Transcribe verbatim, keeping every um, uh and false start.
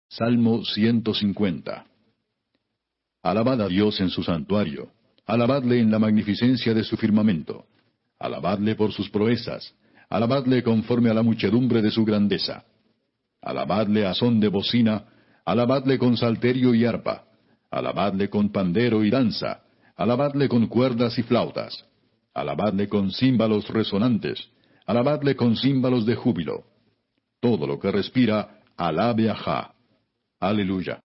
Salmo ciento cincuenta. Alabad a Dios en su santuario, alabadle en la magnificencia de su firmamento, alabadle por sus proezas, alabadle conforme a la muchedumbre de su grandeza. Alabadle a son de bocina, alabadle con salterio y arpa, alabadle con pandero y danza, alabadle con cuerdas y flautas, alabadle con címbalos resonantes, alabadle con címbalos de júbilo. Todo lo que respira, alabe a Jah. Aleluya.